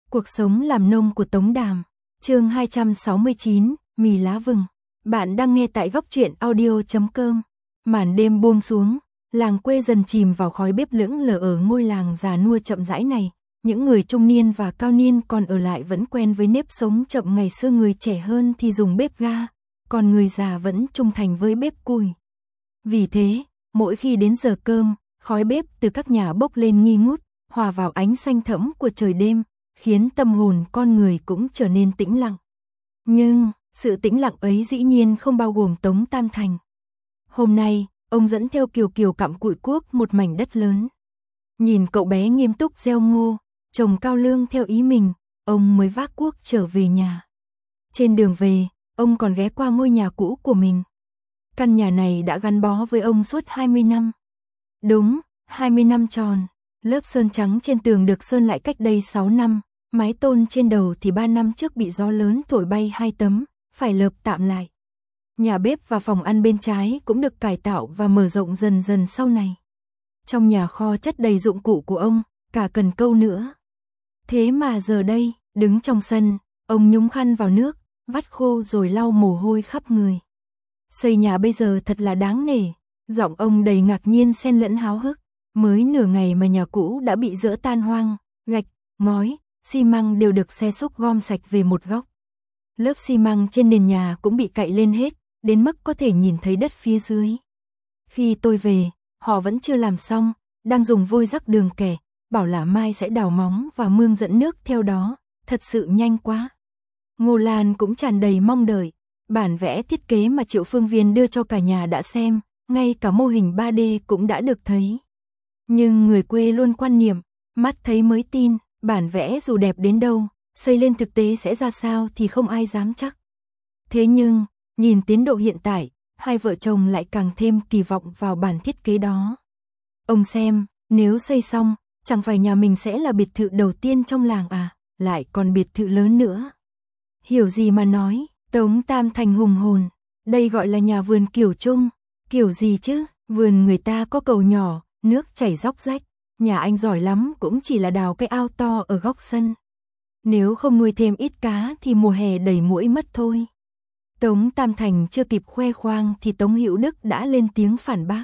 Cuộc sống làm nông của Tống Đàm, chương 269, mì lá vừng. Bạn đang nghe tại góc truyện audio.com. Màn đêm buông xuống, làng quê dần chìm vào khói bếp lững lờ ở ngôi làng già nua chậm rãi này. Những người trung niên và cao niên còn ở lại vẫn quen với nếp sống chậm ngày xưa, người trẻ hơn thì dùng bếp ga, còn người già vẫn trung thành với bếp củi. Vì thế, mỗi khi đến giờ cơm, khói bếp từ các nhà bốc lên nghi ngút, hòa vào ánh xanh thẫm của trời đêm, khiến tâm hồn con người cũng trở nên tĩnh lặng. Nhưng, sự tĩnh lặng ấy dĩ nhiên không bao gồm Tống Tam Thành. Hôm nay, ông dẫn theo Kiều Kiều cặm cụi cuốc một mảnh đất lớn. Nhìn cậu bé nghiêm túc gieo ngô, trồng cao lương theo ý mình, ông mới vác cuốc trở về nhà. Trên đường về, ông còn ghé qua ngôi nhà cũ của mình. Căn nhà này đã gắn bó với ông suốt 20 năm. Đúng, 20 năm tròn. Lớp sơn trắng trên tường được sơn lại cách đây 6 năm, mái tôn trên đầu thì 3 năm trước bị gió lớn thổi bay 2 tấm, phải lợp tạm lại. Nhà bếp và phòng ăn bên trái cũng được cải tạo và mở rộng dần dần sau này. Trong nhà kho chất đầy dụng cụ của ông, cả cần câu nữa. Thế mà giờ đây, đứng trong sân, ông nhúng khăn vào nước, vắt khô rồi lau mồ hôi khắp người. Xây nhà bây giờ thật là đáng nể, giọng ông đầy ngạc nhiên xen lẫn háo hức. Mới nửa ngày mà nhà cũ đã bị dỡ tan hoang, gạch, ngói, xi măng đều được xe xúc gom sạch về một góc. Lớp xi măng trên nền nhà cũng bị cạy lên hết, đến mức có thể nhìn thấy đất phía dưới. Khi tôi về, họ vẫn chưa làm xong, đang dùng vôi rắc đường kẻ, bảo là mai sẽ đào móng và mương dẫn nước theo đó, thật sự nhanh quá. Ngô Lan cũng tràn đầy mong đợi, bản vẽ thiết kế mà Triệu Phương Viên đưa cho cả nhà đã xem, ngay cả mô hình 3D cũng đã được thấy. Nhưng người quê luôn quan niệm, mắt thấy mới tin, bản vẽ dù đẹp đến đâu, xây lên thực tế sẽ ra sao thì không ai dám chắc. Thế nhưng, nhìn tiến độ hiện tại, hai vợ chồng lại càng thêm kỳ vọng vào bản thiết kế đó. Ông xem, nếu xây xong, chẳng phải nhà mình sẽ là biệt thự đầu tiên trong làng à, lại còn biệt thự lớn nữa. Hiểu gì mà nói, Tống Tam Thành hùng hồn, đây gọi là nhà vườn kiểu Trung, kiểu gì chứ, vườn người ta có cầu nhỏ, nước chảy róc rách, nhà anh giỏi lắm cũng chỉ là đào cái ao to ở góc sân. Nếu không nuôi thêm ít cá thì mùa hè đầy muỗi mất thôi. Tống Tam Thành chưa kịp khoe khoang thì Tống Hữu Đức đã lên tiếng phản bác.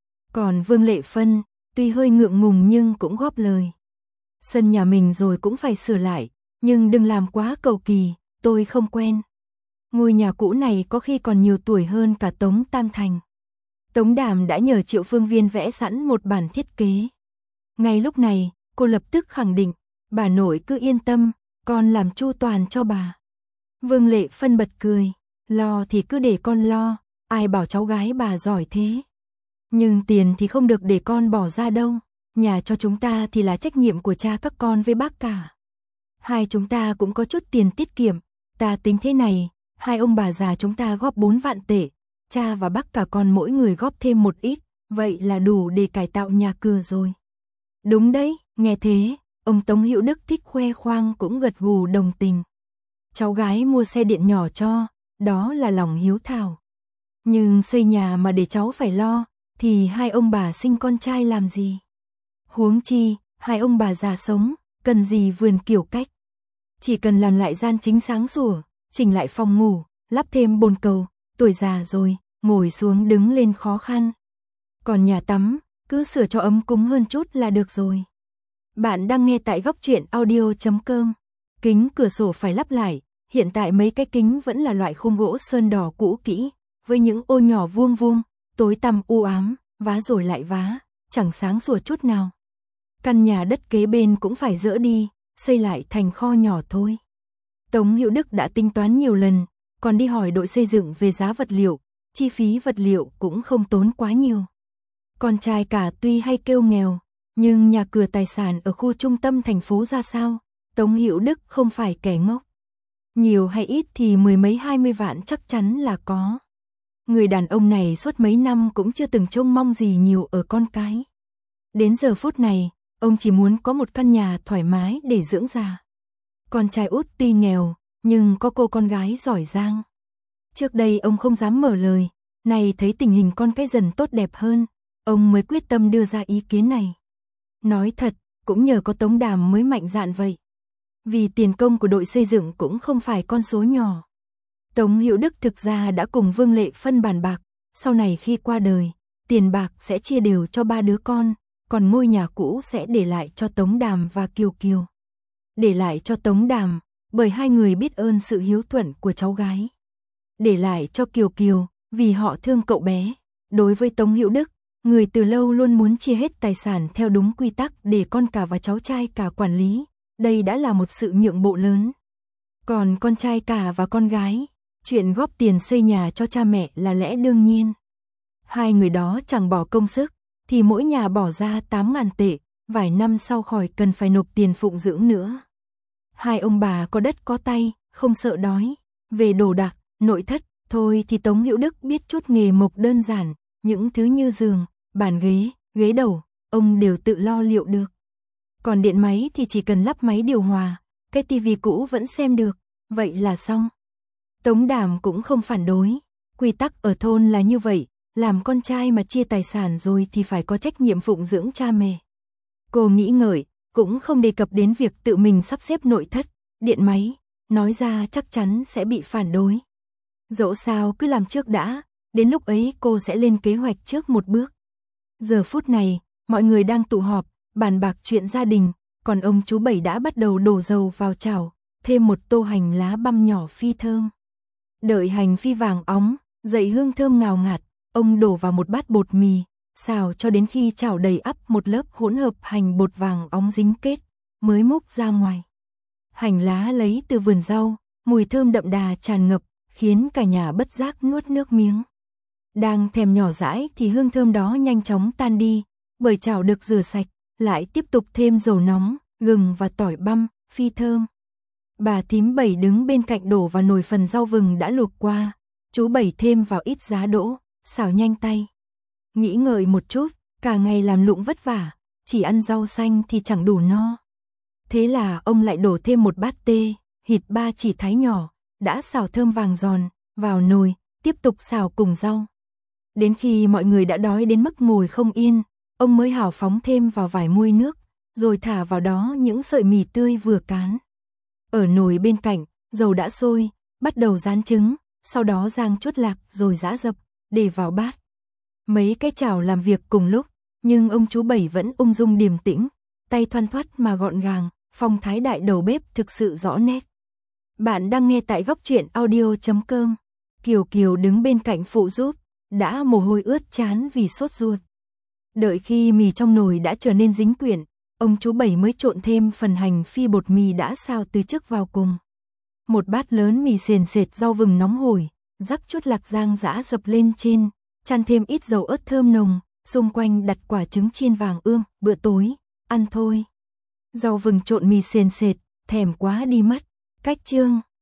Còn Vương Lệ Phân, tuy hơi ngượng ngùng nhưng cũng góp lời. Sân nhà mình rồi cũng phải sửa lại, nhưng đừng làm quá cầu kỳ, tôi không quen. Ngôi nhà cũ này có khi còn nhiều tuổi hơn cả Tống Tam Thành. Tống Đàm đã nhờ Triệu Phương Viên vẽ sẵn một bản thiết kế. Ngay lúc này, cô lập tức khẳng định, bà nội cứ yên tâm, con làm chu toàn cho bà. Vương Lệ Phân bật cười, lo thì cứ để con lo, ai bảo cháu gái bà giỏi thế. Nhưng tiền thì không được để con bỏ ra đâu, nhà cho chúng ta thì là trách nhiệm của cha các con với bác cả. Hai chúng ta cũng có chút tiền tiết kiệm, ta tính thế này, hai ông bà già chúng ta góp 4 vạn tệ. Cha và bác cả con mỗi người góp thêm một ít, vậy là đủ để cải tạo nhà cửa rồi. Đúng đấy, nghe thế, ông Tống Hữu Đức thích khoe khoang cũng gật gù đồng tình. Cháu gái mua xe điện nhỏ cho, đó là lòng hiếu thảo. Nhưng xây nhà mà để cháu phải lo, thì hai ông bà sinh con trai làm gì? Huống chi, hai ông bà già sống, cần gì vườn kiểu cách. Chỉ cần làm lại gian chính sáng sủa, chỉnh lại phòng ngủ, lắp thêm bồn cầu. Tuổi già rồi, ngồi xuống đứng lên khó khăn. Còn nhà tắm, cứ sửa cho ấm cúng hơn chút là được rồi. Bạn đang nghe tại góc truyện audio.com. Kính cửa sổ phải lắp lại, hiện tại mấy cái kính vẫn là loại khung gỗ sơn đỏ cũ kỹ, với những ô nhỏ vuông vuông, tối tăm u ám, vá rồi lại vá, chẳng sáng sủa chút nào. Căn nhà đất kế bên cũng phải dỡ đi, xây lại thành kho nhỏ thôi. Tống Hữu Đức đã tính toán nhiều lần, còn đi hỏi đội xây dựng về giá vật liệu, chi phí vật liệu cũng không tốn quá nhiều. Con trai cả tuy hay kêu nghèo, nhưng nhà cửa tài sản ở khu trung tâm thành phố ra sao, Tống Hữu Đức không phải kẻ ngốc. Nhiều hay ít thì 10 mấy 20 vạn chắc chắn là có. Người đàn ông này suốt mấy năm cũng chưa từng trông mong gì nhiều ở con cái. Đến giờ phút này, ông chỉ muốn có một căn nhà thoải mái để dưỡng già. Con trai út tuy nghèo, nhưng có cô con gái giỏi giang. Trước đây ông không dám mở lời, nay thấy tình hình con cái dần tốt đẹp hơn, ông mới quyết tâm đưa ra ý kiến này. Nói thật, cũng nhờ có Tống Đàm mới mạnh dạn vậy. Vì tiền công của đội xây dựng cũng không phải con số nhỏ. Tống Hữu Đức thực ra đã cùng Vương Lệ phân bàn bạc, sau này khi qua đời, tiền bạc sẽ chia đều cho 3 đứa con, còn ngôi nhà cũ sẽ để lại cho Tống Đàm và Kiều Kiều. Để lại cho Tống Đàm, bởi hai người biết ơn sự hiếu thuận của cháu gái. Để lại cho Kiều Kiều, vì họ thương cậu bé. Đối với Tống Hữu Đức, người từ lâu luôn muốn chia hết tài sản theo đúng quy tắc để con cả và cháu trai cả quản lý. Đây đã là một sự nhượng bộ lớn. Còn con trai cả và con gái, chuyện góp tiền xây nhà cho cha mẹ là lẽ đương nhiên. Hai người đó chẳng bỏ công sức, thì mỗi nhà bỏ ra 8.000 tệ, vài năm sau khỏi cần phải nộp tiền phụng dưỡng nữa. Hai ông bà có đất có tay, không sợ đói. Về đồ đạc, nội thất, thôi thì Tống Hữu Đức biết chút nghề mộc đơn giản, những thứ như giường, bàn ghế, ghế đầu, ông đều tự lo liệu được. Còn điện máy thì chỉ cần lắp máy điều hòa, cái tivi cũ vẫn xem được, vậy là xong. Tống Đàm cũng không phản đối, quy tắc ở thôn là như vậy, làm con trai mà chia tài sản rồi thì phải có trách nhiệm phụng dưỡng cha mẹ. Cô nghĩ ngợi, cũng không đề cập đến việc tự mình sắp xếp nội thất, điện máy, nói ra chắc chắn sẽ bị phản đối. Dẫu sao cứ làm trước đã, đến lúc ấy cô sẽ lên kế hoạch trước một bước. Giờ phút này, mọi người đang tụ họp, bàn bạc chuyện gia đình, còn ông chú Bảy đã bắt đầu đổ dầu vào chảo, thêm một tô hành lá băm nhỏ phi thơm. Đợi hành phi vàng óng, dậy hương thơm ngào ngạt, ông đổ vào một bát bột mì, xào cho đến khi chảo đầy ắp một lớp hỗn hợp hành bột vàng óng dính kết, mới múc ra ngoài. Hành lá lấy từ vườn rau, mùi thơm đậm đà tràn ngập, khiến cả nhà bất giác nuốt nước miếng. Đang thèm nhỏ dãi thì hương thơm đó nhanh chóng tan đi, bởi chảo được rửa sạch, lại tiếp tục thêm dầu nóng, gừng và tỏi băm, phi thơm. Bà thím Bảy đứng bên cạnh đổ vào nồi phần rau vừng đã luộc qua, chú Bảy thêm vào ít giá đỗ, xào nhanh tay. Nghĩ ngợi một chút, cả ngày làm lụng vất vả, chỉ ăn rau xanh thì chẳng đủ no. Thế là ông lại đổ thêm một bát tê, thịt ba chỉ thái nhỏ, đã xào thơm vàng giòn, vào nồi, tiếp tục xào cùng rau. Đến khi mọi người đã đói đến mức ngồi không yên, ông mới hào phóng thêm vào vài muôi nước, rồi thả vào đó những sợi mì tươi vừa cán. Ở nồi bên cạnh, dầu đã sôi, bắt đầu rán trứng, sau đó rang chút lạc rồi giã dập, để vào bát. Mấy cái chảo làm việc cùng lúc, nhưng ông chú Bảy vẫn ung dung điềm tĩnh, tay thoăn thoắt mà gọn gàng, phong thái đại đầu bếp thực sự rõ nét. Bạn đang nghe tại góc truyện audio.com. Kiều Kiều đứng bên cạnh phụ giúp, đã mồ hôi ướt trán vì sốt ruột. Đợi khi mì trong nồi đã trở nên dính quyện, ông chú Bảy mới trộn thêm phần hành phi bột mì đã xào từ trước vào cùng. Một bát lớn mì sền sệt rau vừng nóng hổi, rắc chút lạc rang giã dập lên trên, chan thêm ít dầu ớt thơm nồng, xung quanh đặt quả trứng chiên vàng ươm, bữa tối, ăn thôi. Rau vừng trộn mì sền sệt, thèm quá đi mất. Cách chương